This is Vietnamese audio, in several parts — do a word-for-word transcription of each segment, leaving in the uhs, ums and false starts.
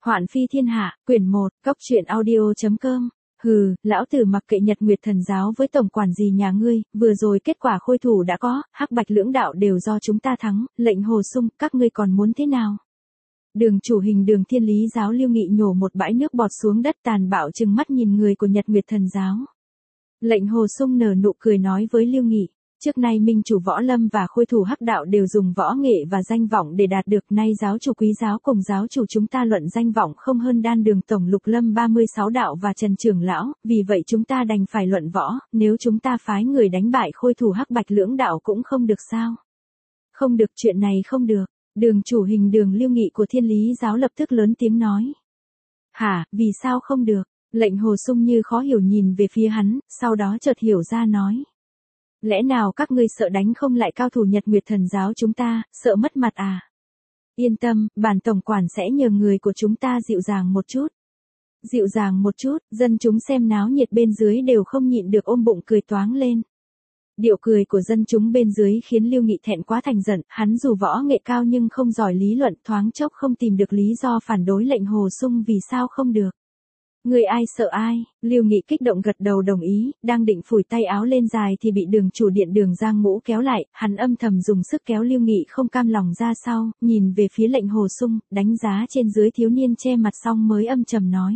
Hoạn phi thiên hạ, quyển một, cốc truyện audio.com. Hừ, lão tử mặc kệ Nhật Nguyệt Thần giáo với tổng quản gì nhà ngươi, vừa rồi kết quả khôi thủ đã có, hắc bạch lưỡng đạo đều do chúng ta thắng, lệnh hồ sung, các ngươi còn muốn thế nào? Đường chủ hình Đường Thiên Lý giáo Lưu Nghị nhổ một bãi nước bọt xuống đất, tàn bạo trừng mắt nhìn người của Nhật Nguyệt Thần giáo. Lệnh hồ sung nở nụ cười nói với Lưu Nghị. Trước nay minh chủ võ lâm và khôi thủ hắc đạo đều dùng võ nghệ và danh vọng để đạt được, nay giáo chủ Quý giáo cùng giáo chủ chúng ta luận danh vọng không hơn Đan Đường tổng lục lâm ba mươi sáu đạo và Trần trưởng lão, vì vậy chúng ta đành phải luận võ, nếu chúng ta phái người đánh bại khôi thủ hắc bạch lưỡng đạo cũng không được sao? Không được, chuyện này không được. Đường chủ hình Đường Lưu Nghị của Thiên Lý giáo lập tức lớn tiếng nói. Hả, vì sao không được? Lệnh hồ sung như khó hiểu nhìn về phía hắn, sau đó chợt hiểu ra nói. Lẽ nào các ngươi sợ đánh không lại cao thủ Nhật Nguyệt Thần giáo chúng ta, sợ mất mặt à? Yên tâm, bản tổng quản sẽ nhờ người của chúng ta dịu dàng một chút. Dịu dàng một chút, dân chúng xem náo nhiệt bên dưới đều không nhịn được ôm bụng cười toáng lên. Điệu cười của dân chúng bên dưới khiến Lưu Nghị thẹn quá thành giận, hắn dù võ nghệ cao nhưng không giỏi lý luận, thoáng chốc không tìm được lý do phản đối lệnh hồ sung vì sao không được. Người ai sợ ai? Lưu Nghị kích động gật đầu đồng ý, đang định phủi tay áo lên dài thì bị đường chủ điện Đường Giang Ngũ kéo lại, hắn âm thầm dùng sức kéo Lưu Nghị không cam lòng ra sau, nhìn về phía lệnh hồ sung, đánh giá trên dưới thiếu niên che mặt xong mới âm trầm nói.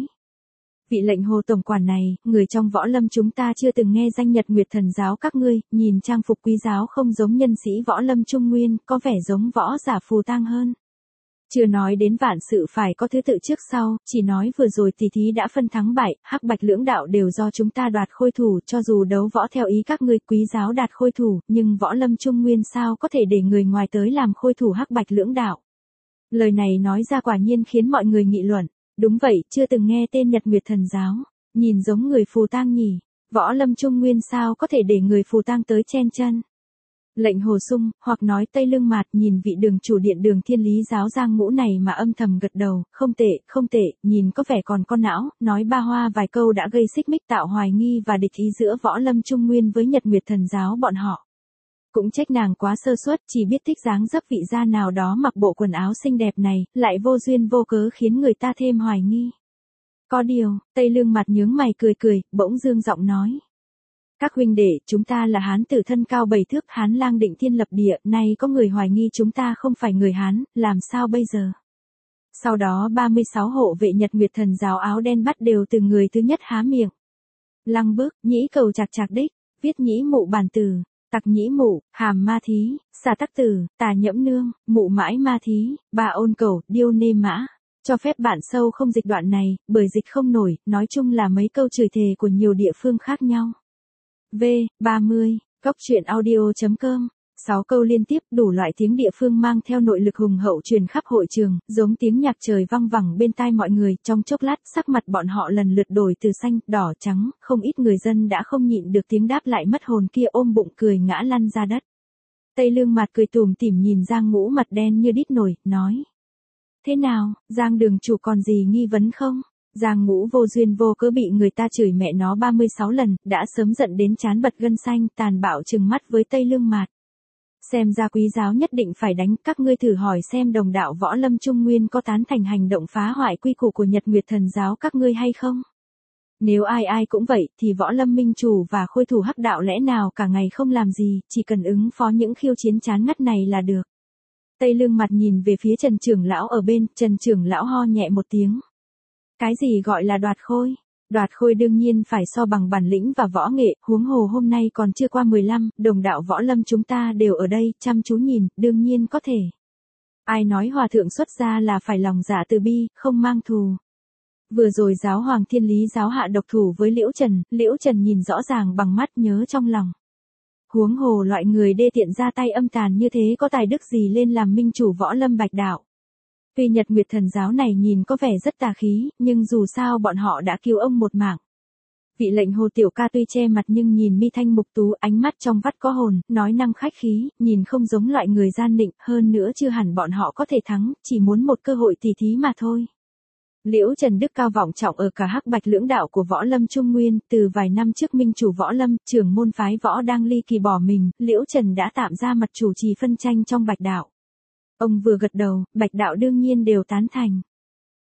Vị lệnh hồ tổng quản này, người trong võ lâm chúng ta chưa từng nghe danh Nhật Nguyệt Thần giáo các ngươi, nhìn trang phục Quý giáo không giống nhân sĩ võ lâm Trung Nguyên, có vẻ giống võ giả phù tang hơn. Chưa nói đến vạn sự phải có thứ tự trước sau, chỉ nói vừa rồi tỷ thí đã phân thắng bại, hắc bạch lưỡng đạo đều do chúng ta đoạt khôi thủ, cho dù đấu võ theo ý các ngươi Quý giáo đạt khôi thủ, nhưng võ lâm Trung Nguyên sao có thể để người ngoài tới làm khôi thủ hắc bạch lưỡng đạo. Lời này nói ra quả nhiên khiến mọi người nghị luận. Đúng vậy, chưa từng nghe tên Nhật Nguyệt Thần giáo, nhìn giống người phù tang nhỉ, võ lâm Trung Nguyên sao có thể để người phù tang tới chen chân. Lệnh hồ sung, hoặc nói Tây Lương Mạt nhìn vị đường chủ điện Đường Thiên Lý giáo Giang Ngũ này mà âm thầm gật đầu, không tệ, không tệ, nhìn có vẻ còn con não, nói ba hoa vài câu đã gây xích mích tạo hoài nghi và địch ý giữa võ lâm Trung Nguyên với Nhật Nguyệt Thần giáo bọn họ. Cũng trách nàng quá sơ suất, chỉ biết thích dáng dấp vị gia nào đó mặc bộ quần áo xinh đẹp này, lại vô duyên vô cớ khiến người ta thêm hoài nghi. Có điều, Tây Lương Mặt nhướng mày cười cười, bỗng dương giọng nói. Các huynh đệ, chúng ta là Hán tử thân cao bảy thước, Hán lang định thiên lập địa, nay có người hoài nghi chúng ta không phải người Hán, làm sao bây giờ? Sau đó ba mươi sáu hộ vệ Nhật Nguyệt Thần giáo áo đen bắt đều từ người thứ nhất há miệng. Lăng Bức, Nhĩ Cầu chạc chạc đích, viết Nhĩ Mụ bản tử, Tặc Nhĩ Mụ, Hàm Ma Thí, Xà Tắc Tử, Tà Nhẫm Nương, Mụ Mãi Ma Thí, Bà Ôn Cẩu, Điêu Nê Mã. Cho phép bản sâu không dịch đoạn này, bởi dịch không nổi, nói chung là mấy câu chửi thề của nhiều địa phương khác nhau. V, ba mươi, cốc truyện audio.com. sáu câu liên tiếp, đủ loại tiếng địa phương mang theo nội lực hùng hậu truyền khắp hội trường, giống tiếng nhạc trời vang vẳng bên tai mọi người, trong chốc lát sắc mặt bọn họ lần lượt đổi từ xanh, đỏ, trắng, không ít người dân đã không nhịn được tiếng đáp lại mất hồn kia ôm bụng cười ngã lăn ra đất. Tây Lương Mạt cười tủm tỉm nhìn Giang Ngũ mặt đen như đít nổi, nói. Thế nào, Giang đường chủ còn gì nghi vấn không? Giang Ngũ vô duyên vô cớ bị người ta chửi mẹ nó ba mươi sáu lần, đã sớm giận đến trán bật gân xanh, tàn bạo trừng mắt với Tây Lương Mạt. Xem ra Quý giáo nhất định phải đánh, các ngươi thử hỏi xem đồng đạo võ lâm Trung Nguyên có tán thành hành động phá hoại quy củ của Nhật Nguyệt Thần giáo các ngươi hay không? Nếu ai ai cũng vậy, thì võ lâm minh chủ và khôi thủ hắc đạo lẽ nào cả ngày không làm gì, chỉ cần ứng phó những khiêu chiến chán ngắt này là được. Tây Lương Mặt nhìn về phía Trần trưởng lão ở bên, Trần trưởng lão ho nhẹ một tiếng. Cái gì gọi là đoạt khôi? Đoạt khôi đương nhiên phải so bằng bản lĩnh và võ nghệ, huống hồ hôm nay còn chưa qua mười lăm, đồng đạo võ lâm chúng ta đều ở đây, chăm chú nhìn, đương nhiên có thể. Ai nói hòa thượng xuất gia là phải lòng dạ từ bi, không mang thù. Vừa rồi giáo hoàng Thiên Lý giáo hạ độc thủ với Liễu Trần, Liễu Trần nhìn rõ ràng bằng mắt nhớ trong lòng. Huống hồ loại người đê tiện ra tay âm tàn như thế có tài đức gì lên làm minh chủ võ lâm bạch đạo. Tuy Nhật Nguyệt Thần giáo này nhìn có vẻ rất tà khí, nhưng dù sao bọn họ đã cứu ông một mạng. Vị lệnh hồ tiểu ca tuy che mặt nhưng nhìn mi thanh mục tú, ánh mắt trong vắt có hồn, nói năng khách khí, nhìn không giống loại người gian nịnh, hơn nữa chưa hẳn bọn họ có thể thắng, chỉ muốn một cơ hội tỉ thí mà thôi. Liễu Trần đức cao vọng trọng ở cả hắc bạch lưỡng đạo của võ lâm Trung Nguyên, từ vài năm trước minh chủ võ lâm, trưởng môn phái võ đang ly kỳ bỏ mình, Liễu Trần đã tạm ra mặt chủ trì phân tranh trong bạch đạo. Ông vừa gật đầu, bạch đạo đương nhiên đều tán thành.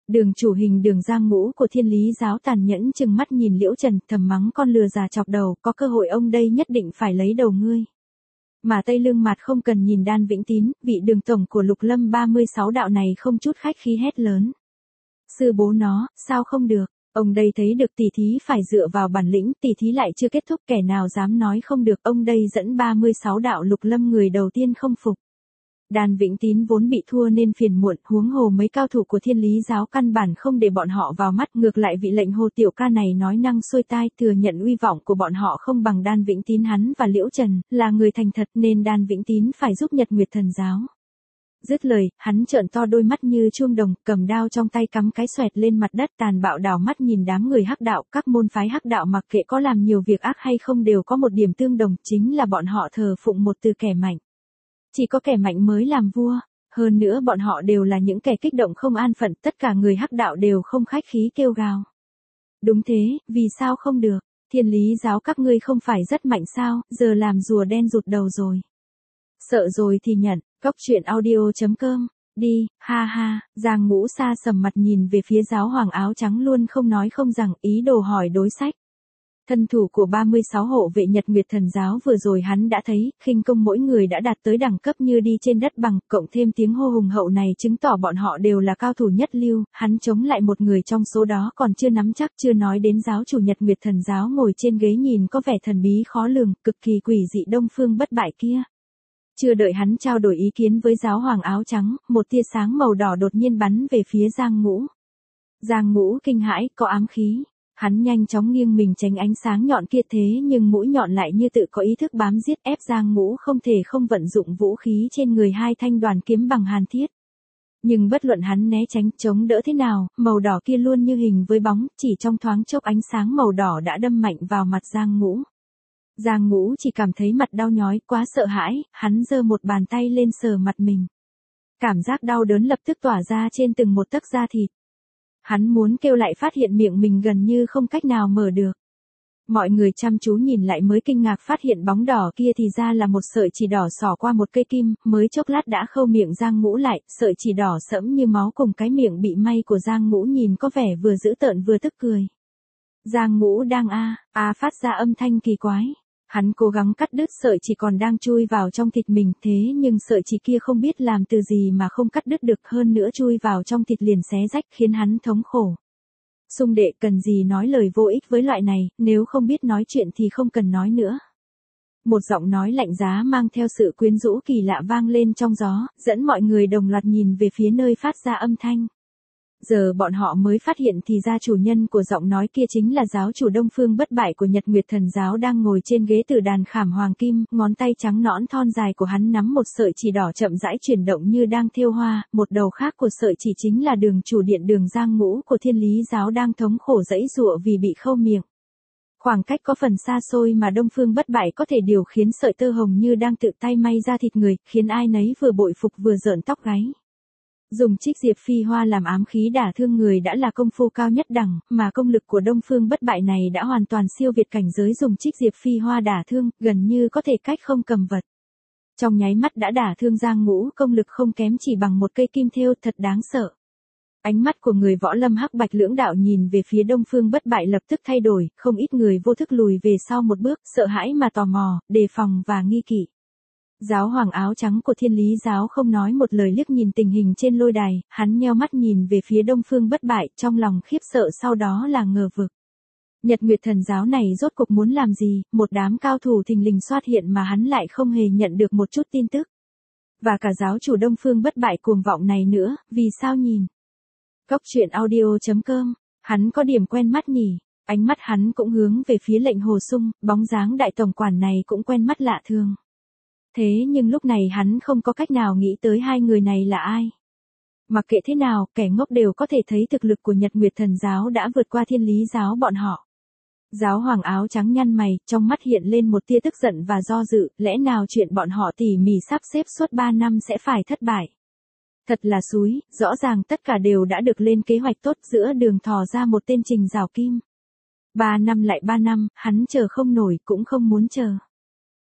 Đường chủ hình Đường Giang Ngũ của Thiên Lý giáo tàn nhẫn chừng mắt nhìn Liễu Trần, thầm mắng con lừa già chọc đầu, có cơ hội ông đây nhất định phải lấy đầu ngươi. Mà Tây Lương Mạt không cần nhìn Đan Vĩnh Tín, vị đường tổng của Lục Lâm ba mươi sáu đạo này không chút khách khí hét lớn. Sư bố nó, sao không được, ông đây thấy được tỷ thí phải dựa vào bản lĩnh, tỷ thí lại chưa kết thúc, kẻ nào dám nói không được, ông đây dẫn ba mươi sáu đạo Lục Lâm người đầu tiên không phục. Đan Vĩnh Tín vốn bị thua nên phiền muộn, huống hồ mấy cao thủ của Thiên Lý giáo căn bản không để bọn họ vào mắt, ngược lại vị lệnh Hồ tiểu ca này nói năng xuôi tai, thừa nhận uy vọng của bọn họ không bằng Đan Vĩnh Tín, hắn và Liễu Trần là người thành thật nên Đan Vĩnh Tín phải giúp Nhật Nguyệt Thần giáo. Dứt lời, hắn trợn to đôi mắt như chuông đồng, cầm đao trong tay cắm cái xoẹt lên mặt đất, tàn bạo đảo mắt nhìn đám người hắc đạo, các môn phái hắc đạo mặc kệ có làm nhiều việc ác hay không đều có một điểm tương đồng, chính là bọn họ thờ phụng một từ kẻ mạnh. Chỉ có kẻ mạnh mới làm vua, hơn nữa bọn họ đều là những kẻ kích động không an phận, tất cả người hắc đạo đều không khách khí kêu gào. Đúng thế, vì sao không được, Thiên Lý giáo các ngươi không phải rất mạnh sao, giờ làm rùa đen rụt đầu rồi. Sợ rồi thì nhận, cốc truyện audio chấm com, đi, ha ha, Giang Ngũ xa sầm mặt nhìn về phía giáo hoàng áo trắng luôn không nói không rằng, ý đồ hỏi đối sách. Thân thủ của ba mươi sáu hộ vệ Nhật Nguyệt Thần giáo vừa rồi hắn đã thấy, khinh công mỗi người đã đạt tới đẳng cấp như đi trên đất bằng, cộng thêm tiếng hô hùng hậu này chứng tỏ bọn họ đều là cao thủ nhất lưu, hắn chống lại một người trong số đó còn chưa nắm chắc, chưa nói đến giáo chủ Nhật Nguyệt Thần giáo ngồi trên ghế nhìn có vẻ thần bí khó lường, cực kỳ quỷ dị Đông Phương Bất Bại kia. Chưa đợi hắn trao đổi ý kiến với giáo hoàng áo trắng, một tia sáng màu đỏ đột nhiên bắn về phía Giang Ngũ. Giang Ngũ kinh hãi, có ám khí. Hắn nhanh chóng nghiêng mình tránh ánh sáng nhọn kia, thế nhưng mũi nhọn lại như tự có ý thức bám giết, ép Giang Ngũ không thể không vận dụng vũ khí trên người, hai thanh đoàn kiếm bằng hàn thiết. Nhưng bất luận hắn né tránh, chống đỡ thế nào, màu đỏ kia luôn như hình với bóng, chỉ trong thoáng chốc ánh sáng màu đỏ đã đâm mạnh vào mặt Giang Ngũ. Giang Ngũ chỉ cảm thấy mặt đau nhói, quá sợ hãi, hắn giơ một bàn tay lên sờ mặt mình. Cảm giác đau đớn lập tức tỏa ra trên từng một tấc da thịt. Hắn muốn kêu lại phát hiện miệng mình gần như không cách nào mở được. Mọi người chăm chú nhìn lại mới kinh ngạc phát hiện bóng đỏ kia thì ra là một sợi chỉ đỏ xỏ qua một cây kim, mới chốc lát đã khâu miệng Giang Ngũ lại, sợi chỉ đỏ sẫm như máu cùng cái miệng bị may của Giang Ngũ nhìn có vẻ vừa dữ tợn vừa tức cười. Giang Ngũ đang a, a phát ra âm thanh kỳ quái. Hắn cố gắng cắt đứt sợi chỉ còn đang chui vào trong thịt mình, thế nhưng sợi chỉ kia không biết làm từ gì mà không cắt đứt được, hơn nữa chui vào trong thịt liền xé rách khiến hắn thống khổ. Sung đệ cần gì nói lời vô ích với loại này, nếu không biết nói chuyện thì không cần nói nữa. Một giọng nói lạnh giá mang theo sự quyến rũ kỳ lạ vang lên trong gió, dẫn mọi người đồng loạt nhìn về phía nơi phát ra âm thanh. Giờ bọn họ mới phát hiện thì ra chủ nhân của giọng nói kia chính là giáo chủ Đông Phương Bất Bại của Nhật Nguyệt Thần giáo đang ngồi trên ghế tử đàn khảm hoàng kim, ngón tay trắng nõn thon dài của hắn nắm một sợi chỉ đỏ chậm rãi chuyển động như đang thêu hoa, một đầu khác của sợi chỉ chính là đường chủ điện Đường Giang Ngũ của Thiên Lý giáo đang thống khổ giãy giụa vì bị khâu miệng. Khoảng cách có phần xa xôi mà Đông Phương Bất Bại có thể điều khiến sợi tơ hồng như đang tự tay may ra thịt người, khiến ai nấy vừa bội phục vừa rợn tóc gáy. Dùng trích diệp phi hoa làm ám khí đả thương người đã là công phu cao nhất đẳng, mà công lực của Đông Phương Bất Bại này đã hoàn toàn siêu việt cảnh giới dùng trích diệp phi hoa đả thương, gần như có thể cách không cầm vật. Trong nháy mắt đã đả thương Giang Ngũ, công lực không kém chỉ bằng một cây kim thêu, thật đáng sợ. Ánh mắt của người võ lâm hắc bạch lưỡng đạo nhìn về phía Đông Phương Bất Bại lập tức thay đổi, không ít người vô thức lùi về sau một bước, sợ hãi mà tò mò, đề phòng và nghi kỵ. Giáo hoàng áo trắng của Thiên Lý giáo không nói một lời liếc nhìn tình hình trên lôi đài, hắn nheo mắt nhìn về phía Đông Phương Bất Bại, trong lòng khiếp sợ sau đó là ngờ vực. Nhật Nguyệt Thần giáo này rốt cuộc muốn làm gì, một đám cao thủ thình lình xuất hiện mà hắn lại không hề nhận được một chút tin tức. Và cả giáo chủ Đông Phương Bất Bại cuồng vọng này nữa, vì sao nhìn? Cốc truyện audio chấm com, hắn có điểm quen mắt nhỉ, ánh mắt hắn cũng hướng về phía lệnh Hồ Sung, bóng dáng đại tổng quản này cũng quen mắt lạ thường. Thế nhưng lúc này hắn không có cách nào nghĩ tới hai người này là ai. Mặc kệ thế nào, kẻ ngốc đều có thể thấy thực lực của Nhật Nguyệt Thần giáo đã vượt qua Thiên Lý giáo bọn họ. Giáo hoàng áo trắng nhăn mày, trong mắt hiện lên một tia tức giận và do dự, lẽ nào chuyện bọn họ tỉ mỉ sắp xếp suốt ba năm sẽ phải thất bại. Thật là xúi, rõ ràng tất cả đều đã được lên kế hoạch tốt, giữa đường thò ra một tên Trình Giảo Kim. Ba năm lại ba năm, hắn chờ không nổi cũng không muốn chờ.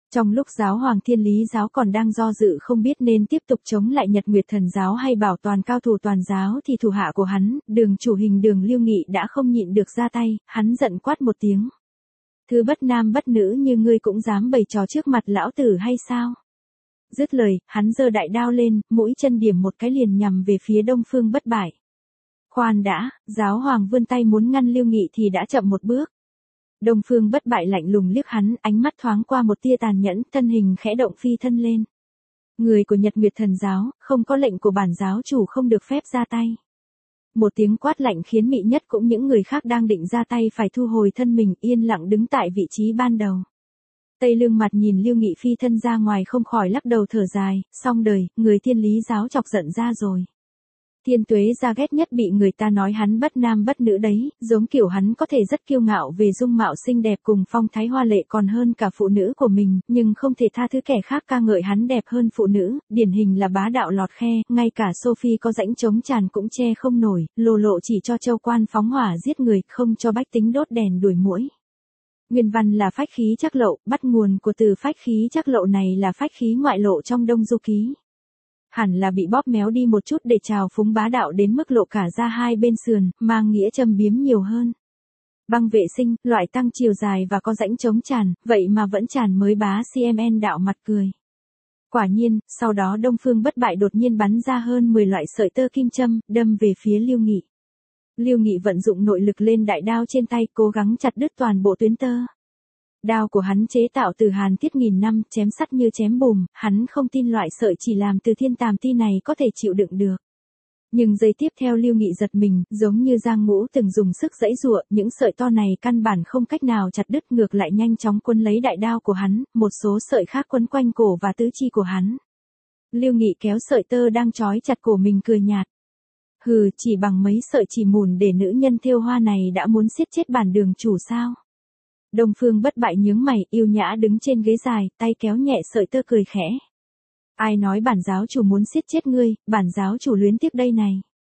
Trong lúc giáo hoàng Thiên Lý giáo còn đang do dự không biết nên tiếp tục chống lại Nhật Nguyệt Thần giáo hay bảo toàn cao thủ toàn giáo thì thủ hạ của hắn, Đường chủ hình Đường Lưu Nghị đã không nhịn được ra tay, hắn giận quát một tiếng. Thứ bất nam bất nữ như ngươi cũng dám bày trò trước mặt lão tử hay sao? Dứt lời, hắn giơ đại đao lên, mũi chân điểm một cái liền nhằm về phía Đông Phương Bất Bại. Khoan đã, giáo hoàng vươn tay muốn ngăn Lưu Nghị thì đã chậm một bước. Đông Phương Bất Bại lạnh lùng liếc hắn, ánh mắt thoáng qua một tia tàn nhẫn, thân hình khẽ động phi thân lên. Người của Nhật Nguyệt Thần giáo, không có lệnh của bản giáo chủ không được phép ra tay. Một tiếng quát lạnh khiến Mị Nhất cũng những người khác đang định ra tay phải thu hồi thân mình, yên lặng đứng tại vị trí ban đầu. Tây Lương Mặt nhìn Lưu Nghị phi thân ra ngoài không khỏi lắc đầu thở dài, xong đời, người Thiên Lý giáo chọc giận ra rồi. Thiên Tuế ra ghét nhất bị người ta nói hắn bất nam bất nữ đấy, giống kiểu hắn có thể rất kiêu ngạo về dung mạo xinh đẹp cùng phong thái hoa lệ còn hơn cả phụ nữ của mình, nhưng không thể tha thứ kẻ khác ca ngợi hắn đẹp hơn phụ nữ, điển hình là bá đạo lọt khe, ngay cả Sophie có rãnh trống tràn cũng che không nổi, lồ lộ chỉ cho châu quan phóng hỏa giết người, không cho bách tính đốt đèn đuổi muỗi. Nguyên văn là phách khí trắc lậu, bắt nguồn của từ phách khí trắc lậu này là phách khí ngoại lộ trong Đông Du Ký. Hẳn là bị bóp méo đi một chút để trào phúng bá đạo đến mức lộ cả ra hai bên sườn, mang nghĩa châm biếm nhiều hơn. Băng vệ sinh, loại tăng chiều dài và có rãnh trống tràn, vậy mà vẫn tràn mới bá cm đạo mặt cười. Quả nhiên, sau đó Đông Phương Bất Bại đột nhiên bắn ra hơn mười loại sợi tơ kim châm, đâm về phía Lưu Nghị. Lưu Nghị vận dụng nội lực lên đại đao trên tay, cố gắng chặt đứt toàn bộ tuyến tơ. Đao của hắn chế tạo từ hàn thiết nghìn năm, chém sắt như chém bùm, hắn không tin loại sợi chỉ làm từ thiên tàm ti này có thể chịu đựng được. Nhưng giây tiếp theo Lưu Nghị giật mình, giống như Giang Ngũ từng dùng sức giãy giụa, những sợi to này căn bản không cách nào chặt đứt, ngược lại nhanh chóng quấn lấy đại đao của hắn, một số sợi khác quấn quanh cổ và tứ chi của hắn. Lưu Nghị kéo sợi tơ đang trói chặt cổ mình cười nhạt. Hừ, chỉ bằng mấy sợi chỉ mùn để nữ nhân thêu hoa này đã muốn siết chết bản đường chủ sao? Đông Phương Bất Bại nhướng mày, yêu nhã đứng trên ghế dài, tay kéo nhẹ sợi tơ cười khẽ. Ai nói bản giáo chủ muốn siết chết ngươi, bản giáo chủ luyến tiếc đây này.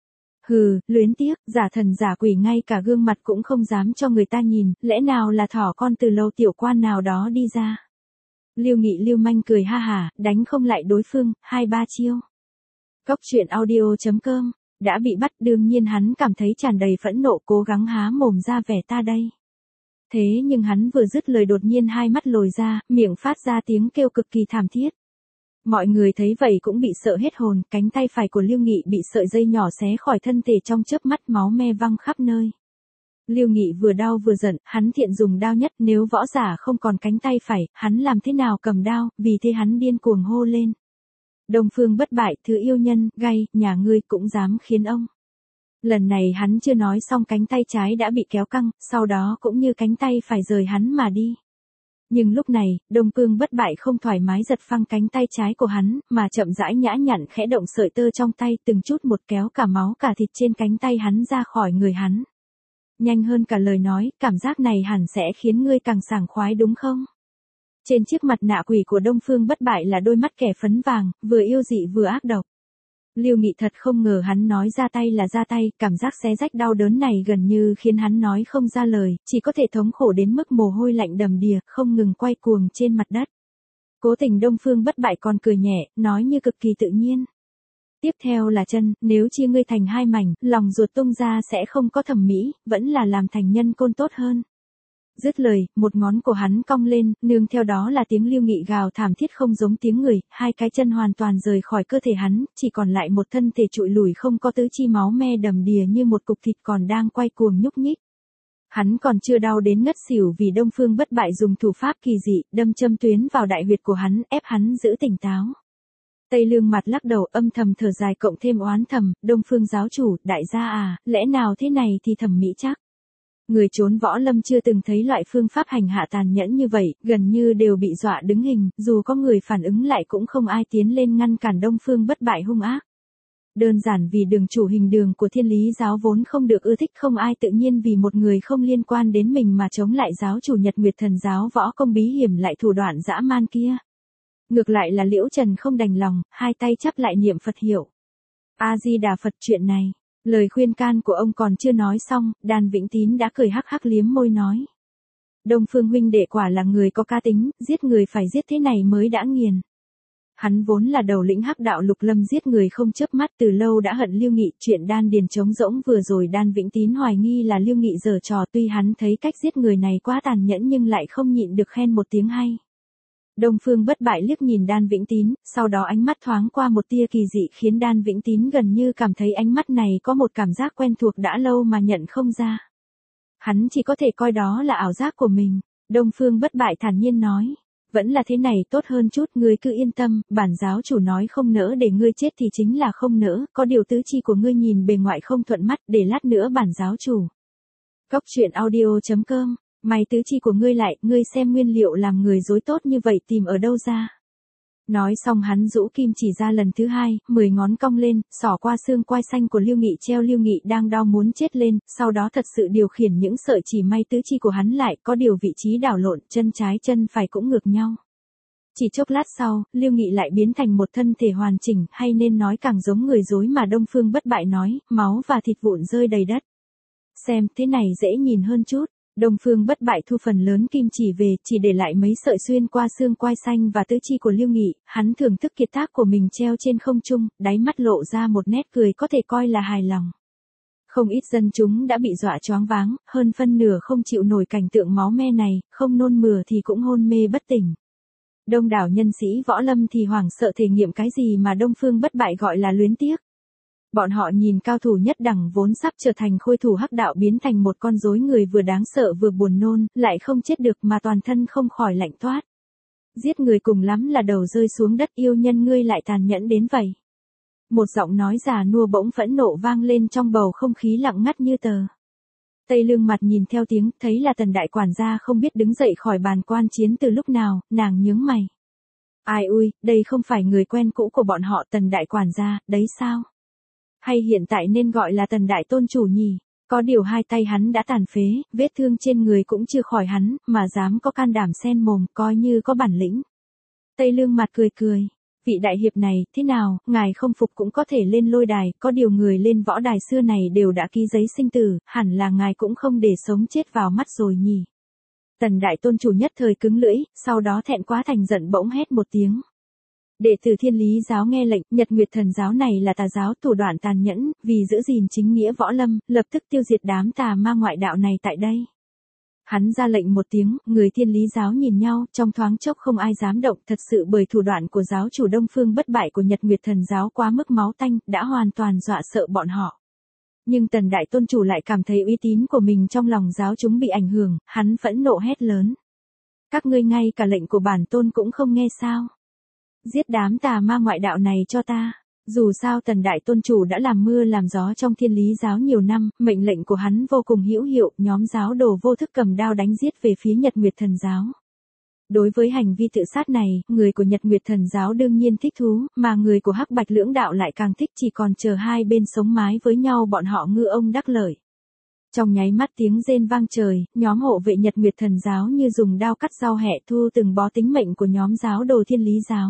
Hừ, luyến tiếc, giả thần giả quỷ ngay cả gương mặt cũng không dám cho người ta nhìn, lẽ nào là thỏ con từ lâu tiểu quan nào đó đi ra. Lưu Nghị lưu manh cười ha hả, đánh không lại đối phương, hai ba chiêu. Cốc truyện audio chấm com, đã bị bắt đương nhiên hắn cảm thấy tràn đầy phẫn nộ, cố gắng há mồm ra vẻ ta đây. Thế nhưng hắn vừa dứt lời đột nhiên hai mắt lồi ra, miệng phát ra tiếng kêu cực kỳ thảm thiết. Mọi người thấy vậy cũng bị sợ hết hồn, cánh tay phải của Lưu Nghị bị sợi dây nhỏ xé khỏi thân thể trong chớp mắt, máu me văng khắp nơi. Lưu Nghị vừa đau vừa giận, hắn thiện dùng đao nhất, nếu võ giả không còn cánh tay phải, hắn làm thế nào cầm đao, vì thế hắn điên cuồng hô lên. Đông Phương Bất Bại, thứ yêu nhân, gay, nhà ngươi cũng dám khiến ông. Lần này hắn chưa nói xong cánh tay trái đã bị kéo căng, sau đó cũng như cánh tay phải rời hắn mà đi. Nhưng lúc này, Đông Phương Bất Bại không thoải mái giật phăng cánh tay trái của hắn, mà chậm rãi nhã nhặn khẽ động sợi tơ trong tay, từng chút một kéo cả máu cả thịt trên cánh tay hắn ra khỏi người hắn. Nhanh hơn cả lời nói, cảm giác này hẳn sẽ khiến ngươi càng sảng khoái đúng không? Trên chiếc mặt nạ quỷ của Đông Phương Bất Bại là đôi mắt kẻ phấn vàng, vừa yêu dị vừa ác độc. Lưu Nghị thật không ngờ hắn nói ra tay là ra tay, cảm giác xé rách đau đớn này gần như khiến hắn nói không ra lời, chỉ có thể thống khổ đến mức mồ hôi lạnh đầm đìa, không ngừng quay cuồng trên mặt đất. Cố tình Đông Phương Bất Bại còn cười nhẹ, nói như cực kỳ tự nhiên. Tiếp theo là chân, nếu chia ngươi thành hai mảnh, lòng ruột tung ra sẽ không có thẩm mỹ, vẫn là làm thành nhân côn tốt hơn. Dứt lời, một ngón của hắn cong lên, nương theo đó là tiếng Lưu Nghị gào thảm thiết không giống tiếng người, hai cái chân hoàn toàn rời khỏi cơ thể hắn, chỉ còn lại một thân thể trụi lủi không có tứ chi, máu me đầm đìa như một cục thịt còn đang quay cuồng nhúc nhích. Hắn còn chưa đau đến ngất xỉu vì Đông Phương Bất Bại dùng thủ pháp kỳ dị, đâm châm tuyến vào đại huyệt của hắn, ép hắn giữ tỉnh táo. Tây Lương Mặt lắc đầu âm thầm thở dài cộng thêm oán thầm, Đông Phương giáo chủ, đại gia à, lẽ nào thế này thì thẩm mỹ chắc. Người trốn võ lâm chưa từng thấy loại phương pháp hành hạ tàn nhẫn như vậy, gần như đều bị dọa đứng hình, dù có người phản ứng lại cũng không ai tiến lên ngăn cản Đông Phương Bất Bại hung ác. Đơn giản vì đường chủ hình Đường của Thiên Lý giáo vốn không được ưa thích, không ai tự nhiên vì một người không liên quan đến mình mà chống lại giáo chủ Nhật Nguyệt Thần giáo võ công bí hiểm lại thủ đoạn dã man kia. Ngược lại là Liễu Trần không đành lòng, hai tay chắp lại niệm Phật hiệu. A Di Đà Phật, chuyện này. Lời khuyên can của ông còn chưa nói xong, Đan Vĩnh Tín đã cười hắc hắc liếm môi nói. Đông Phương huynh đệ quả là người có cá tính, giết người phải giết thế này mới đã nghiền. Hắn vốn là đầu lĩnh hắc đạo Lục Lâm giết người không chớp mắt, từ lâu đã hận Lưu Nghị, chuyện đan điền trống rỗng vừa rồi Đan Vĩnh Tín hoài nghi là Lưu Nghị giở trò, tuy hắn thấy cách giết người này quá tàn nhẫn nhưng lại không nhịn được khen một tiếng hay. Đông Phương Bất Bại liếc nhìn Đan Vĩnh Tín, sau đó ánh mắt thoáng qua một tia kỳ dị khiến Đan Vĩnh Tín gần như cảm thấy ánh mắt này có một cảm giác quen thuộc đã lâu mà nhận không ra. Hắn chỉ có thể coi đó là ảo giác của mình. Đông Phương Bất Bại thản nhiên nói, vẫn là thế này tốt hơn chút, ngươi cứ yên tâm, bản giáo chủ nói không nỡ để ngươi chết thì chính là không nỡ, có điều tứ chi của ngươi nhìn bề ngoại không thuận mắt, để lát nữa bản giáo chủ. Cốc truyện audio chấm com, mày tứ chi của ngươi lại, ngươi xem nguyên liệu làm người dối tốt như vậy tìm ở đâu ra. Nói xong hắn rũ kim chỉ ra lần thứ hai, mười ngón cong lên, xỏ qua xương quai xanh của Lưu Nghị treo Lưu Nghị đang đau muốn chết lên, sau đó thật sự điều khiển những sợi chỉ may tứ chi của hắn lại, có điều vị trí đảo lộn, chân trái chân phải cũng ngược nhau. Chỉ chốc lát sau, Lưu Nghị lại biến thành một thân thể hoàn chỉnh, hay nên nói càng giống người dối mà Đông Phương Bất Bại nói, máu và thịt vụn rơi đầy đất. Xem, thế này dễ nhìn hơn chút. Đông Phương Bất Bại thu phần lớn kim chỉ về, chỉ để lại mấy sợi xuyên qua xương quai xanh và tứ chi của Lưu Nghị, hắn thưởng thức kiệt tác của mình treo trên không trung, đáy mắt lộ ra một nét cười có thể coi là hài lòng. Không ít dân chúng đã bị dọa choáng váng, hơn phân nửa không chịu nổi cảnh tượng máu me này, không nôn mửa thì cũng hôn mê bất tỉnh. Đông đảo nhân sĩ võ lâm thì hoảng sợ thể nghiệm cái gì mà Đông Phương Bất Bại gọi là luyến tiếc. Bọn họ nhìn cao thủ nhất đẳng vốn sắp trở thành khôi thủ hắc đạo biến thành một con rối người vừa đáng sợ vừa buồn nôn, lại không chết được mà toàn thân không khỏi lạnh toát. Giết người cùng lắm là đầu rơi xuống đất, yêu nhân ngươi lại tàn nhẫn đến vậy. Một giọng nói già nua bỗng phẫn nộ vang lên trong bầu không khí lặng ngắt như tờ. Tây Lương Mặt nhìn theo tiếng, thấy là Tần đại quản gia không biết đứng dậy khỏi bàn quan chiến từ lúc nào, nàng nhướng mày. Ai ui, đây không phải người quen cũ của bọn họ Tần đại quản gia, đấy sao? Hay hiện tại nên gọi là Tần đại tôn chủ nhỉ? Có điều hai tay hắn đã tàn phế, vết thương trên người cũng chưa khỏi hắn, mà dám có can đảm xen mồm, coi như có bản lĩnh. Tây Lương Mặt cười cười. Vị đại hiệp này, thế nào, ngài không phục cũng có thể lên lôi đài, có điều người lên võ đài xưa này đều đã ký giấy sinh tử, hẳn là ngài cũng không để sống chết vào mắt rồi nhỉ. Tần đại tôn chủ nhất thời cứng lưỡi, sau đó thẹn quá thành giận bỗng hét một tiếng. Đệ tử Thiên Lý giáo nghe lệnh, Nhật Nguyệt Thần giáo này là tà giáo thủ đoạn tàn nhẫn, vì giữ gìn chính nghĩa võ lâm, lập tức tiêu diệt đám tà ma ngoại đạo này tại đây. Hắn ra lệnh một tiếng, người Thiên Lý giáo nhìn nhau, trong thoáng chốc không ai dám động, thật sự bởi thủ đoạn của giáo chủ Đông Phương Bất Bại của Nhật Nguyệt Thần giáo quá mức máu tanh, đã hoàn toàn dọa sợ bọn họ. Nhưng Tần đại tôn chủ lại cảm thấy uy tín của mình trong lòng giáo chúng bị ảnh hưởng, hắn phẫn nộ hét lớn. Các ngươi ngay cả lệnh của bản tôn cũng không nghe sao? Giết đám tà ma ngoại đạo này cho ta. Dù sao Tần đại tôn chủ đã làm mưa làm gió trong Thiên Lý giáo nhiều năm, mệnh lệnh của hắn vô cùng hữu hiệu, nhóm giáo đồ vô thức cầm đao đánh giết về phía Nhật Nguyệt Thần giáo. Đối với hành vi tự sát này, người của Nhật Nguyệt Thần giáo đương nhiên thích thú, mà người của Hắc Bạch lưỡng đạo lại càng thích, chỉ còn chờ hai bên sống mái với nhau bọn họ ngư ông đắc lợi. Trong nháy mắt tiếng rên vang trời, nhóm hộ vệ Nhật Nguyệt Thần giáo như dùng đao cắt rau hẹ thu từng bó tính mệnh của nhóm giáo đồ Thiên Lý giáo.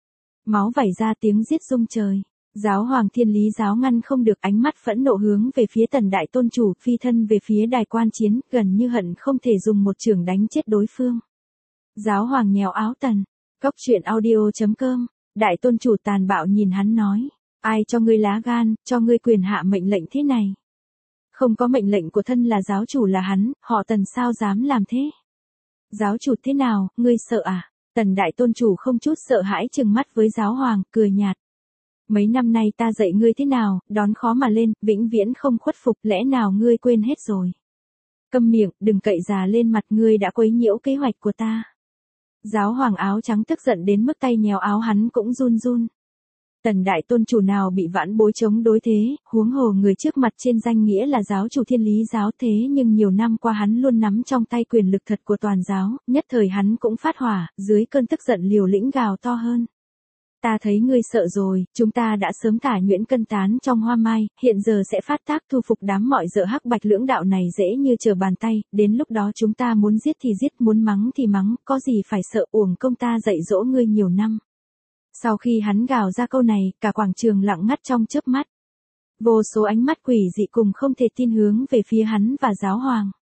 Máu vẩy ra tiếng giết rung trời. Giáo hoàng Thiên Lý giáo ngăn không được, ánh mắt phẫn nộ hướng về phía Tần đại tôn chủ, phi thân về phía đài quan chiến, gần như hận không thể dùng một chưởng đánh chết đối phương. Giáo hoàng nhéo áo Tần. Cốc truyện audio chấm com. Đại tôn chủ tàn bạo nhìn hắn nói. Ai cho ngươi lá gan, cho ngươi quyền hạ mệnh lệnh thế này? Không có mệnh lệnh của thân là giáo chủ là hắn, họ Tần sao dám làm thế? Giáo chủ thế nào, ngươi sợ à? Tần đại tôn chủ không chút sợ hãi trừng mắt với giáo hoàng, cười nhạt. Mấy năm nay ta dạy ngươi thế nào, đón khó mà lên, vĩnh viễn không khuất phục, lẽ nào ngươi quên hết rồi? Câm miệng, đừng cậy già lên mặt, ngươi đã quấy nhiễu kế hoạch của ta. Giáo hoàng áo trắng tức giận đến mức tay nhéo áo hắn cũng run run. Tần đại tôn chủ nào bị vãn bối chống đối thế, huống hồ người trước mặt trên danh nghĩa là giáo chủ Thiên Lý giáo, thế nhưng nhiều năm qua hắn luôn nắm trong tay quyền lực thật của toàn giáo, nhất thời hắn cũng phát hỏa, dưới cơn tức giận liều lĩnh gào to hơn. Ta thấy ngươi sợ rồi, chúng ta đã sớm thả nhuyễn cân tán trong hoa mai, hiện giờ sẽ phát tác thu phục đám mọi dợ Hắc Bạch lưỡng đạo này dễ như trở bàn tay, đến lúc đó chúng ta muốn giết thì giết, muốn mắng thì mắng, có gì phải sợ, uổng công ta dạy dỗ ngươi nhiều năm. Sau khi hắn gào ra câu này, cả quảng trường lặng ngắt trong chớp mắt. Vô số ánh mắt quỷ dị cùng không thể tin hướng về phía hắn và giáo hoàng.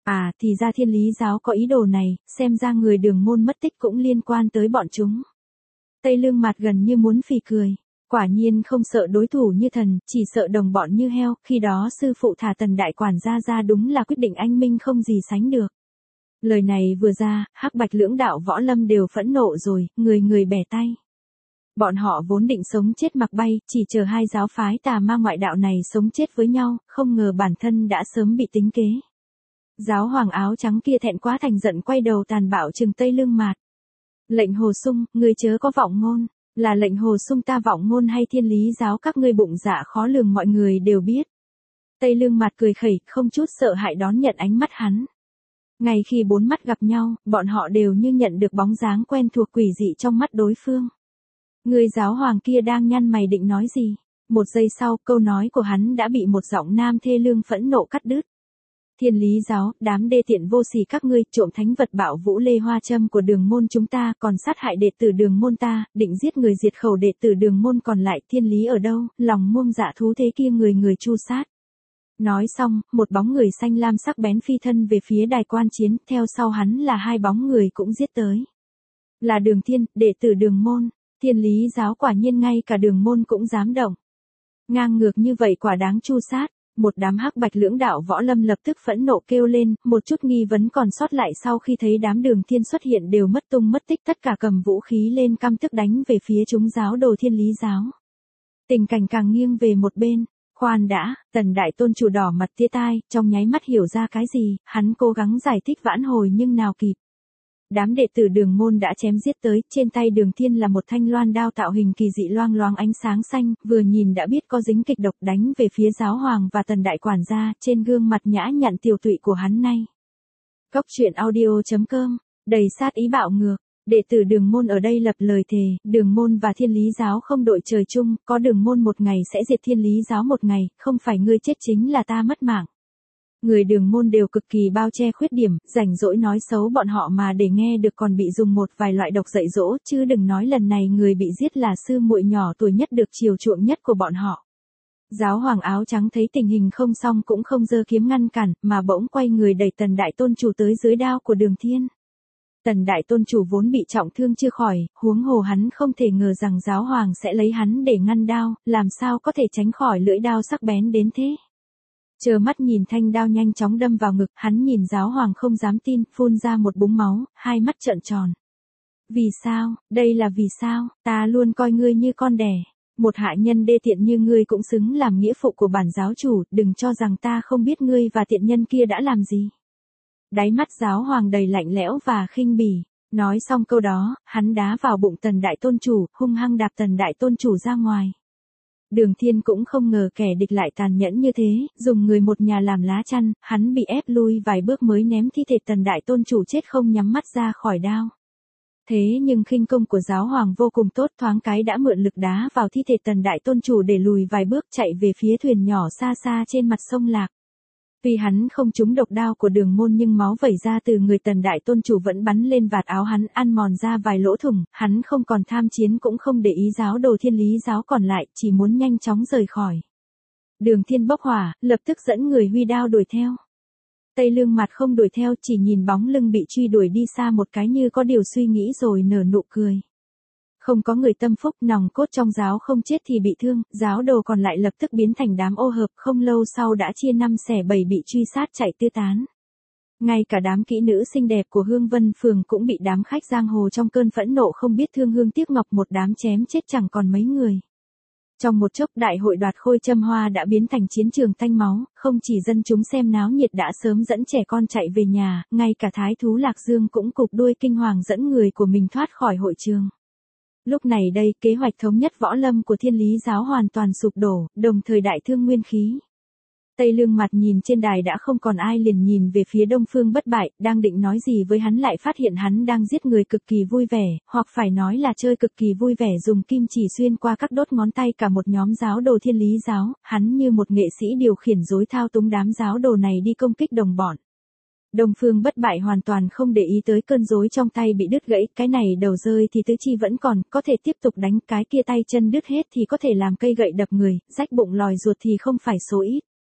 À, thì ra Thiên Lý giáo có ý đồ này, xem ra người Đường môn mất tích cũng liên quan tới bọn chúng. Tây Lương Mạt gần như muốn phì cười. Quả nhiên không sợ đối thủ như thần, chỉ sợ đồng bọn như heo, khi đó sư phụ thả Tần đại quản gia ra đúng là quyết định anh minh không gì sánh được. Lời này vừa ra, hắc bạch lưỡng đạo võ lâm đều phẫn nộ rồi, người người bẻ tay. Bọn họ vốn định sống chết mặc bay, chỉ chờ hai giáo phái tà ma ngoại đạo này sống chết với nhau, không ngờ bản thân đã sớm bị tính kế. Giáo hoàng áo trắng kia thẹn quá thành giận quay đầu tàn bạo trừng Tây Lương Mạt. Lệnh Hồ Sung, ngươi chớ có vọng ngôn, là lệnh Hồ Sung ta vọng ngôn hay Thiên Lý giáo các ngươi bụng dạ khó lường mọi người đều biết. Tây Lương Mạt cười khẩy, không chút sợ hãi đón nhận ánh mắt hắn. Ngay khi bốn mắt gặp nhau, bọn họ đều như nhận được bóng dáng quen thuộc quỷ dị trong mắt đối phương. Người giáo hoàng kia đang nhăn mày định nói gì? Một giây sau, câu nói của hắn đã bị một giọng nam thê lương phẫn nộ cắt đứt. Thiên Lý giáo, đám đê tiện vô sỉ các ngươi, trộm thánh vật Bảo Vũ Lê Hoa Châm của Đường môn chúng ta, còn sát hại đệ tử Đường môn ta, định giết người diệt khẩu đệ tử Đường môn còn lại, Thiên Lý ở đâu, lòng muông dạ thú thế kia người người chu sát. Nói xong, một bóng người xanh lam sắc bén phi thân về phía đài quan chiến, theo sau hắn là hai bóng người cũng giết tới. Là Đường Thiên, đệ tử Đường môn. Thiên Lý giáo quả nhiên ngay cả Đường môn cũng dám động. Ngang ngược như vậy quả đáng chu sát. Một đám hắc bạch lưỡng đạo võ lâm lập tức phẫn nộ kêu lên, một chút nghi vấn còn sót lại sau khi thấy đám Đường Thiên xuất hiện đều mất tung mất tích, tất cả cầm vũ khí lên căm tức đánh về phía chúng giáo đồ Thiên Lý giáo. Tình cảnh càng nghiêng về một bên. Khoan đã, Tần đại tôn chủ đỏ mặt tía tai, trong nháy mắt hiểu ra cái gì, hắn cố gắng giải thích vãn hồi nhưng nào kịp. Đám đệ tử Đường môn đã chém giết tới, trên tay Đường Thiên là một thanh loan đao tạo hình kỳ dị loang loáng ánh sáng xanh, vừa nhìn đã biết có dính kịch độc đánh về phía giáo hoàng và Tần đại quản gia, trên gương mặt nhã nhặn tiều tụy của hắn nay. Cốc truyện audio chấm com, đầy sát ý bạo ngược. Đệ tử Đường môn ở đây lập lời thề, Đường môn và Thiên Lý giáo không đội trời chung, có Đường môn một ngày sẽ diệt Thiên Lý giáo một ngày, không phải ngươi chết chính là ta mất mạng. Người Đường môn đều cực kỳ bao che khuyết điểm, rảnh rỗi nói xấu bọn họ mà để nghe được còn bị dùng một vài loại độc dạy dỗ, chứ đừng nói lần này người bị giết là sư muội nhỏ tuổi nhất được chiều chuộng nhất của bọn họ. Giáo hoàng áo trắng thấy tình hình không xong cũng không giơ kiếm ngăn cản, mà bỗng quay người đẩy Tần đại tôn chủ tới dưới đao của Đường Thiên. Tần đại tôn chủ vốn bị trọng thương chưa khỏi, huống hồ hắn không thể ngờ rằng giáo hoàng sẽ lấy hắn để ngăn đao, làm sao có thể tránh khỏi lưỡi đao sắc bén đến thế. Chờ mắt nhìn thanh đao nhanh chóng đâm vào ngực, hắn nhìn giáo hoàng không dám tin, phun ra một búng máu, hai mắt trợn tròn. Vì sao, đây là vì sao, ta luôn coi ngươi như con đẻ. Một hạ nhân đê tiện như ngươi cũng xứng làm nghĩa phụ của bản giáo chủ, đừng cho rằng ta không biết ngươi và tiện nhân kia đã làm gì. Đáy mắt giáo hoàng đầy lạnh lẽo và khinh bỉ. Nói xong câu đó, hắn đá vào bụng Tần đại tôn chủ, hung hăng đạp Tần đại tôn chủ ra ngoài. Đường Thiên cũng không ngờ kẻ địch lại tàn nhẫn như thế, dùng người một nhà làm lá chắn, hắn bị ép lui vài bước mới ném thi thể Tần đại tôn chủ chết không nhắm mắt ra khỏi đao. Thế nhưng khinh công của giáo hoàng vô cùng tốt, thoáng cái đã mượn lực đá vào thi thể Tần đại tôn chủ để lùi vài bước chạy về phía thuyền nhỏ xa xa trên mặt sông Lạc. Vì hắn không trúng độc đao của Đường môn nhưng máu vẩy ra từ người Tần đại tôn chủ vẫn bắn lên vạt áo hắn, ăn mòn ra vài lỗ thủng, hắn không còn tham chiến cũng không để ý giáo đồ Thiên Lý giáo còn lại, chỉ muốn nhanh chóng rời khỏi. Đường Thiên bốc hỏa, lập tức dẫn người huy đao đuổi theo. Tây Lương Mạt không đuổi theo, chỉ nhìn bóng lưng bị truy đuổi đi xa một cái như có điều suy nghĩ rồi nở nụ cười. Không có người tâm phúc, nòng cốt trong giáo không chết thì bị thương, giáo đồ còn lại lập tức biến thành đám ô hợp, không lâu sau đã chia năm xẻ bảy bị truy sát chạy tứ tán. Ngay cả đám kỹ nữ xinh đẹp của Hương Vân Phường cũng bị đám khách giang hồ trong cơn phẫn nộ không biết thương hương tiếc ngọc một đám chém chết chẳng còn mấy người. Trong một chốc đại hội đoạt khôi châm hoa đã biến thành chiến trường tanh máu, không chỉ dân chúng xem náo nhiệt đã sớm dẫn trẻ con chạy về nhà, ngay cả thái thú Lạc Dương cũng cụp đuôi kinh hoàng dẫn người của mình thoát khỏi hội trường. Lúc này đây, kế hoạch thống nhất võ lâm của Thiên Lý giáo hoàn toàn sụp đổ, đồng thời đại thương nguyên khí. Tây Lương Mạt nhìn trên đài đã không còn ai, liền nhìn về phía Đông Phương Bất Bại, đang định nói gì với hắn lại phát hiện hắn đang giết người cực kỳ vui vẻ, hoặc phải nói là chơi cực kỳ vui vẻ, dùng kim chỉ xuyên qua các đốt ngón tay cả một nhóm giáo đồ Thiên Lý giáo, hắn như một nghệ sĩ điều khiển rối thao túng đám giáo đồ này đi công kích đồng bọn. Đông Phương Bất Bại hoàn toàn không để ý tới cơn rối trong tay bị đứt gãy, cái này đầu rơi thì tứ chi vẫn còn, có thể tiếp tục đánh, cái kia tay chân đứt hết thì có thể làm cây gậy đập người, rách bụng lòi ruột thì không phải số ít.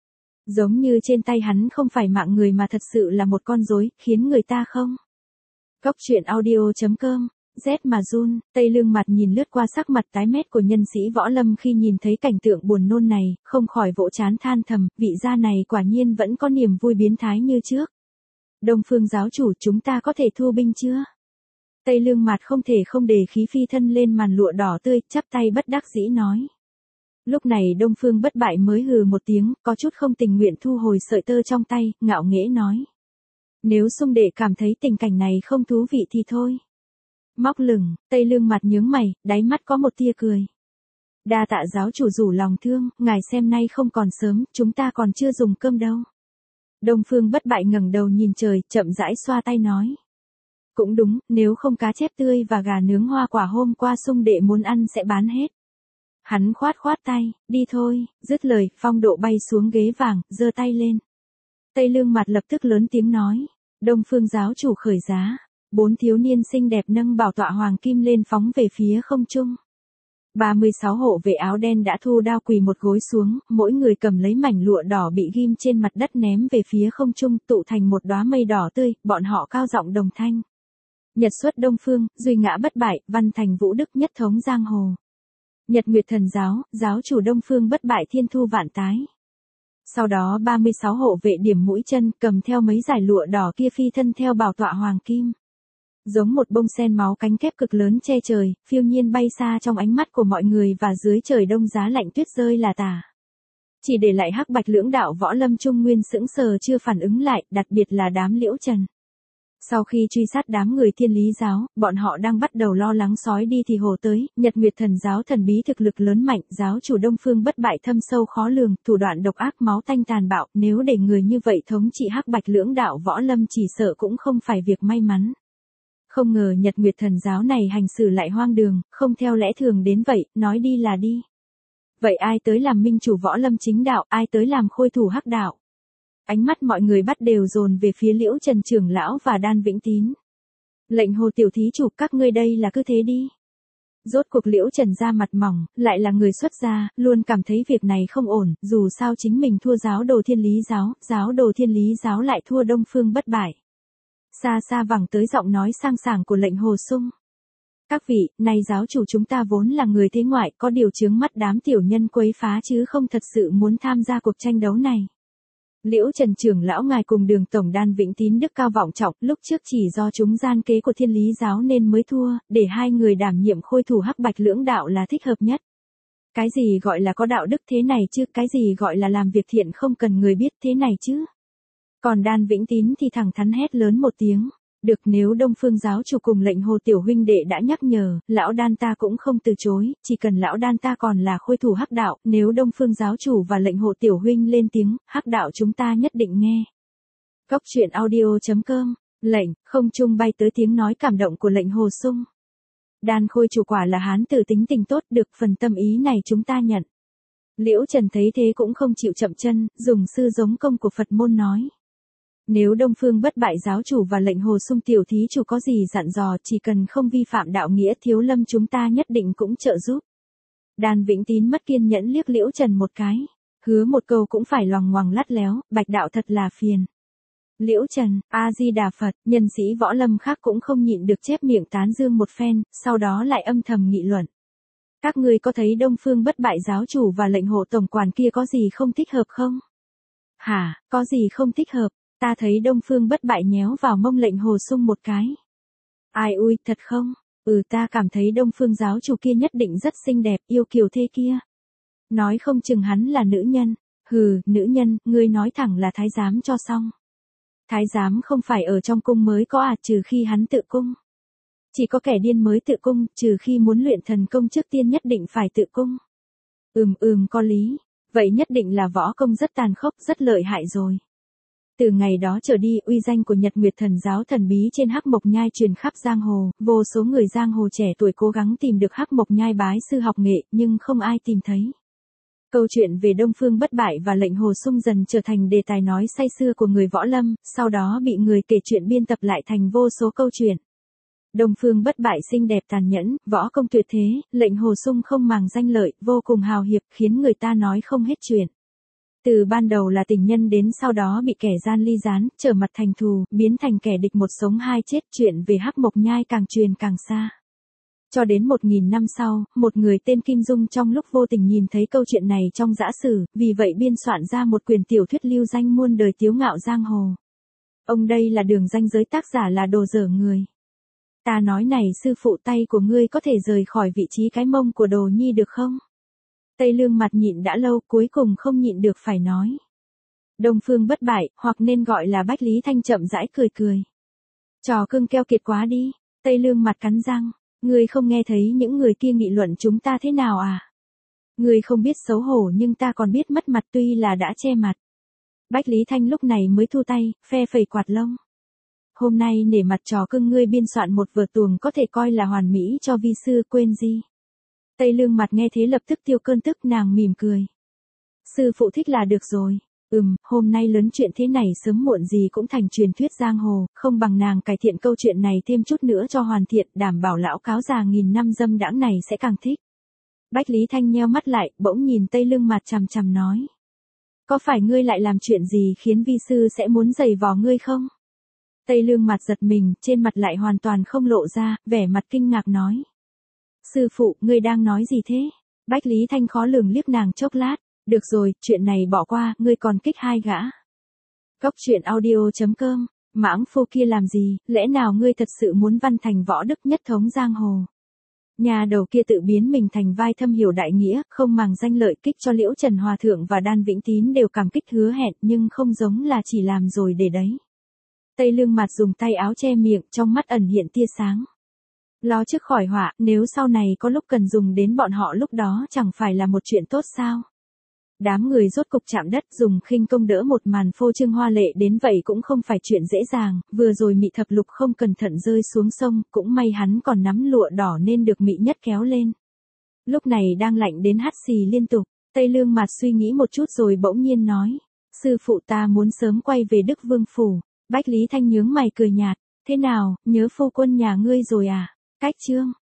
Giống như trên tay hắn không phải mạng người mà thật sự là một con rối, khiến người ta không. Cốc truyện audio chấm com, Z mà run, Tây Lương Mặt nhìn lướt qua sắc mặt tái mét của nhân sĩ võ lâm khi nhìn thấy cảnh tượng buồn nôn này, không khỏi vỗ trán than thầm, vị gia này quả nhiên vẫn có niềm vui biến thái như trước. Đông Phương giáo chủ, chúng ta có thể thu binh chưa? Tây Lương Mặt không thể không để khí phi thân lên màn lụa đỏ tươi, chắp tay bất đắc dĩ nói. Lúc này Đông Phương Bất Bại mới hừ một tiếng, có chút không tình nguyện thu hồi sợi tơ trong tay, ngạo nghễ nói. Nếu Sung đệ cảm thấy tình cảnh này không thú vị thì thôi. Móc lửng, Tây Lương Mặt nhướng mày, đáy mắt có một tia cười. Đa tạ giáo chủ rủ lòng thương, ngài xem nay không còn sớm, chúng ta còn chưa dùng cơm đâu. Đông Phương Bất Bại ngẩng đầu nhìn trời, chậm rãi xoa tay nói. Cũng đúng, nếu không cá chép tươi và gà nướng hoa quả hôm qua Sung đệ muốn ăn sẽ bán hết. Hắn khoát khoát tay, đi thôi, dứt lời, Phong Độ bay xuống ghế vàng, giơ tay lên. Tây Lương Mặt lập tức lớn tiếng nói, Đông Phương giáo chủ khởi giá. Bốn thiếu niên xinh đẹp nâng bảo tọa hoàng kim lên phóng về phía không trung. ba mươi sáu hộ vệ áo đen đã thu đao quỳ một gối xuống, mỗi người cầm lấy mảnh lụa đỏ bị ghim trên mặt đất ném về phía không trung, tụ thành một đóa mây đỏ tươi, bọn họ cao giọng đồng thanh. Nhật xuất Đông Phương, duy ngã bất bại, văn thành vũ đức nhất thống giang hồ. Nhật Nguyệt Thần giáo, giáo chủ Đông Phương Bất Bại thiên thu vạn tái. Sau đó ba mươi sáu hộ vệ điểm mũi chân, cầm theo mấy dải lụa đỏ kia phi thân theo bảo tọa hoàng kim. Giống một bông sen máu cánh kép cực lớn che trời, phiêu nhiên bay xa trong ánh mắt của mọi người và dưới trời đông giá lạnh tuyết rơi là tả. Chỉ để lại hắc bạch lưỡng đạo võ lâm trung nguyên sững sờ chưa phản ứng lại, đặc biệt là đám Liễu Trần. Sau khi truy sát đám người Thiên Lý giáo, bọn họ đang bắt đầu lo lắng sói đi thì hổ tới, Nhật Nguyệt Thần giáo thần bí thực lực lớn mạnh, giáo chủ Đông Phương Bất Bại thâm sâu khó lường, thủ đoạn độc ác máu tanh tàn bạo, nếu để người như vậy thống trị hắc bạch lưỡng đạo võ lâm chỉ sợ cũng không phải việc may mắn. Không ngờ Nhật Nguyệt Thần giáo này hành xử lại hoang đường, không theo lẽ thường đến vậy, nói đi là đi. Vậy ai tới làm minh chủ võ lâm chính đạo, ai tới làm khôi thủ hắc đạo? Ánh mắt mọi người bắt đều dồn về phía Liễu Trần trưởng lão và Đan Vĩnh Tín. Lệnh Hồ tiểu thí chủ, các ngươi đây là cứ thế đi. Rốt cuộc Liễu Trần ra mặt mỏng, lại là người xuất gia, luôn cảm thấy việc này không ổn, dù sao chính mình thua giáo đồ Thiên Lý giáo, giáo đồ Thiên Lý giáo lại thua Đông Phương Bất Bại. Xa xa vẳng tới giọng nói sang sảng của Lệnh Hồ Sung. Các vị, nay giáo chủ chúng ta vốn là người thế ngoại, có điều chướng mắt đám tiểu nhân quấy phá chứ không thật sự muốn tham gia cuộc tranh đấu này. Liễu Trần trưởng lão ngài cùng Đường tổng Đan Vĩnh Tín đức cao vọng trọng, lúc trước chỉ do chúng gian kế của Thiên Lý giáo nên mới thua, để hai người đảm nhiệm khôi thủ hắc bạch lưỡng đạo là thích hợp nhất. Cái gì gọi là có đạo đức thế này chứ, cái gì gọi là làm việc thiện không cần người biết thế này chứ. Còn Đan Vĩnh Tín thì thẳng thắn hét lớn một tiếng. Được, nếu Đông Phương giáo chủ cùng Lệnh Hồ tiểu huynh đệ đã nhắc nhở, lão Đan ta cũng không từ chối, chỉ cần lão Đan ta còn là khôi thủ hắc đạo, nếu Đông Phương giáo chủ và Lệnh Hồ tiểu huynh lên tiếng, hắc đạo chúng ta nhất định nghe. Cốc truyện audio chấm com, lệnh, không trung bay tới tiếng nói cảm động của Lệnh Hồ Sung. Đan khôi chủ quả là hán tử tính tình tốt, được phần tâm ý này chúng ta nhận. Liễu Trần thấy thế cũng không chịu chậm chân, dùng sư giống công của Phật môn nói. Nếu Đông Phương Bất Bại giáo chủ và Lệnh Hồ Sung tiểu thí chủ có gì dặn dò, chỉ cần không vi phạm đạo nghĩa thiếu lâm chúng ta nhất định cũng trợ giúp. Đan Vĩnh Tín mất kiên nhẫn liếc Liễu Trần một cái, hứa một câu cũng phải loằng ngoằng lắt léo, bạch đạo thật là phiền. Liễu Trần, A Di Đà Phật, nhân sĩ võ lâm khác cũng không nhịn được chép miệng tán dương một phen, sau đó lại âm thầm nghị luận. Các ngươi có thấy Đông Phương Bất Bại giáo chủ và Lệnh Hồ tổng quản kia có gì không thích hợp không? Hả, có gì không thích hợp? Ta thấy Đông Phương Bất Bại nhéo vào mông Lệnh Hồ Sung một cái. Ai ui, thật không? Ừ, ta cảm thấy Đông Phương giáo chủ kia nhất định rất xinh đẹp, yêu kiều thế kia. Nói không chừng hắn là nữ nhân. Hừ, nữ nhân, ngươi nói thẳng là thái giám cho xong. Thái giám không phải ở trong cung mới có à, trừ khi hắn tự cung. Chỉ có kẻ điên mới tự cung, trừ khi muốn luyện thần công trước tiên nhất định phải tự cung. Ừm ừm có lý, vậy nhất định là võ công rất tàn khốc, rất lợi hại rồi. Từ ngày đó trở đi, uy danh của Nhật Nguyệt Thần giáo thần bí trên Hắc Mộc Nhai truyền khắp giang hồ, vô số người giang hồ trẻ tuổi cố gắng tìm được Hắc Mộc Nhai bái sư học nghệ, nhưng không ai tìm thấy. Câu chuyện về Đông Phương Bất Bại và Lệnh Hồ Sung dần trở thành đề tài nói say sưa của người võ lâm, sau đó bị người kể chuyện biên tập lại thành vô số câu chuyện. Đông Phương Bất Bại xinh đẹp tàn nhẫn, võ công tuyệt thế, Lệnh Hồ Sung không màng danh lợi, vô cùng hào hiệp, khiến người ta nói không hết chuyện. Từ ban đầu là tình nhân đến sau đó bị kẻ gian ly gián, trở mặt thành thù, biến thành kẻ địch một sống hai chết, chuyện về Hắc Mộc Nhai càng truyền càng xa. Cho đến một nghìn năm sau, một người tên Kim Dung trong lúc vô tình nhìn thấy câu chuyện này trong dã sử, vì vậy biên soạn ra một quyển tiểu thuyết lưu danh muôn đời tiếu ngạo giang hồ. Ông đây là đường ranh giới, tác giả là đồ dở người. Ta nói này sư phụ, tay của ngươi có thể rời khỏi vị trí cái mông của Đồ Nhi được không? Tây Lương mặt nhịn đã lâu, cuối cùng không nhịn được phải nói. Đông Phương bất bại, hoặc nên gọi là Bách Lý Thanh, chậm rãi cười cười. Trò cưng keo kiệt quá đi. Tây Lương mặt cắn răng. Ngươi không nghe thấy những người kia nghị luận chúng ta thế nào à? Ngươi không biết xấu hổ, nhưng ta còn biết mất mặt, tuy là đã che mặt. Bách Lý Thanh lúc này mới thu tay, phe phẩy quạt lông. Hôm nay nể mặt trò cưng ngươi biên soạn một vở tuồng có thể coi là hoàn mỹ cho vi sư, quên gì? Tây Lương mặt nghe thế lập tức tiêu cơn tức, nàng mỉm cười. Sư phụ thích là được rồi. Ừm, hôm nay lớn chuyện thế này sớm muộn gì cũng thành truyền thuyết giang hồ, không bằng nàng cải thiện câu chuyện này thêm chút nữa cho hoàn thiện, đảm bảo lão cáo già nghìn năm dâm đãng này sẽ càng thích. Bách Lý Thanh nheo mắt lại, bỗng nhìn Tây Lương mặt chằm chằm nói. Có phải ngươi lại làm chuyện gì khiến vi sư sẽ muốn giày vò ngươi không? Tây Lương mặt giật mình, trên mặt lại hoàn toàn không lộ ra, vẻ mặt kinh ngạc nói. Sư phụ, ngươi đang nói gì thế? Bách Lý Thanh khó lường liếc nàng chốc lát. Được rồi, chuyện này bỏ qua, ngươi còn kích hai gã. Cốc truyện audio chấm com, mãng phu kia làm gì, lẽ nào ngươi thật sự muốn văn thành võ đức nhất thống giang hồ? Nhà đầu kia tự biến mình thành vai thâm hiểu đại nghĩa, không màng danh lợi, kích cho Liễu Trần Hòa Thượng và Đan Vĩnh Tín đều cảm kích hứa hẹn, nhưng không giống là chỉ làm rồi để đấy. Tây Lương mặt dùng tay áo che miệng, trong mắt ẩn hiện tia sáng. Lo trước khỏi họa, nếu sau này có lúc cần dùng đến bọn họ lúc đó chẳng phải là một chuyện tốt sao? Đám người rốt cục chạm đất, dùng khinh công đỡ một màn phô trương hoa lệ đến vậy cũng không phải chuyện dễ dàng, vừa rồi Mị Thập Lục không cẩn thận rơi xuống sông, cũng may hắn còn nắm lụa đỏ nên được Mị Nhất kéo lên. Lúc này đang lạnh đến hắt xì liên tục, Tây Lương mặt suy nghĩ một chút rồi bỗng nhiên nói, sư phụ ta muốn sớm quay về Đức Vương Phủ. Bách Lý Thanh nhướng mày cười nhạt, thế nào, nhớ phu quân nhà ngươi rồi à? Cách chương.